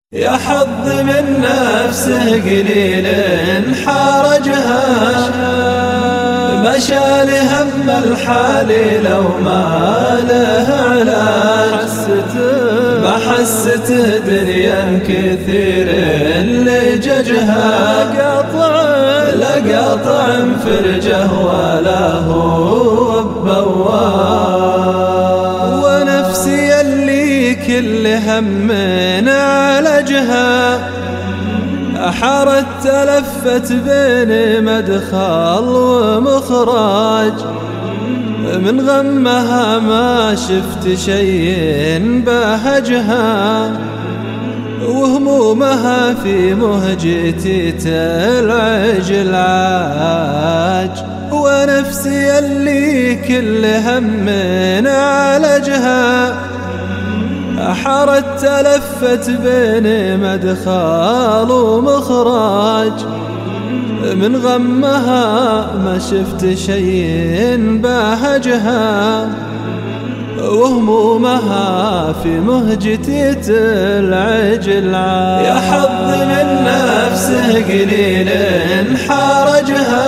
يا حظ من نفسه قليل حارجها، مشى لهم الحال لو ما له علاج. ما حسته دريا كثير لججها، لا قاطع فرجه ولا هو بواب. ونفسي اللي كل هم عالجها، حارت تلفت بين مدخل ومخرج. من غمها ما شفت شيء بهجها، وهمومها في مهجتي تلعج العاج. ونفسي اللي كل هم عالجها، حارت تلفت بين مدخل ومخرج. من غمها ما شفت شيء بهجها، وهمومها في مهجتي تلعج العاج. يا حظ من نفسه قليل حارجها،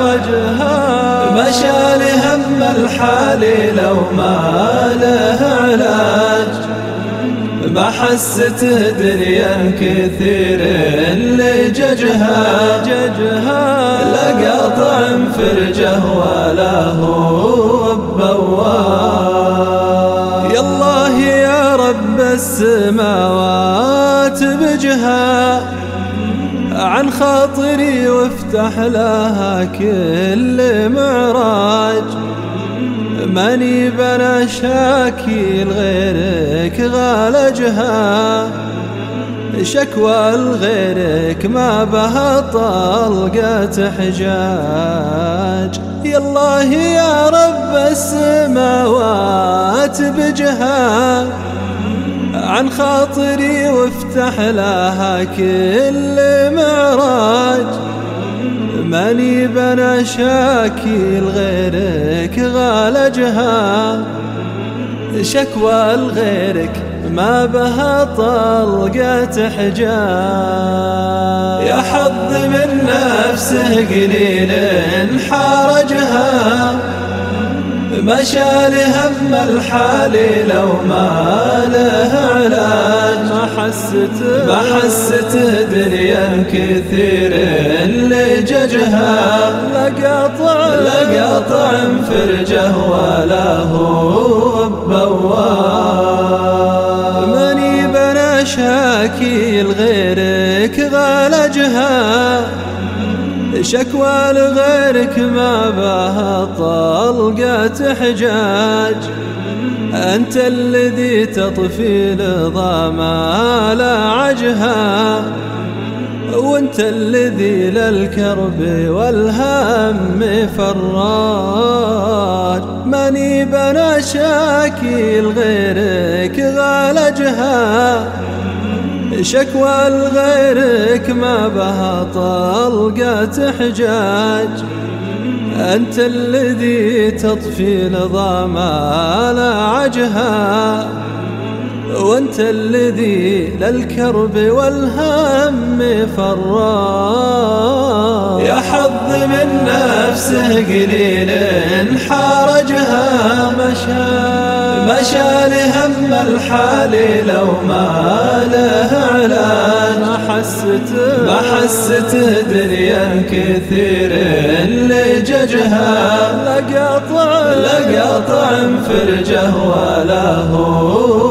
مشى لهم الحال لو ما له علاج. ما حسته دريا كثير لججها، لا قاطع فرجه ولا هو بواب. يا الله يا رب السماوات بجها، عن خاطري وافتح لها كل معراج. ماني بنا شاكي لغيرك غالجها، شكوى لغيرك ما بها طلقة حجاج. يا الله يا رب السماوات بجها، عن خاطري وافتح لها كل معراج. ماني بنا شاكي لغيرك غالجها، شكوى لغيرك ما بها طلقة حجاج. يا حظ من نفسه قليل حارجها، مشى لهم الحال لو ما له علاج. ما حسته دريا كثير لججها، لا قاطع فرجه ولا هو بواب. ماني بنا شاكي لغيرك غالجها، شكوى لغيرك ما بها طلقة حجاج. أنت الذي تطفي لظما لعجها، وانت الذي للكرب والهم فراج. ماني بنا شاكي لغيرك غالجها، شكوى لغيرك ما بها طلقة حجاج. أنت الذي تطفي نظام لعجها، وانت الذي للكرب والهم فراج. يا حظ من نفسه قليل حارجها، مشى لهم الحال لو ما له علاج. ما حسته دريا كثير لججها، لا قاطع فرجه ولا هو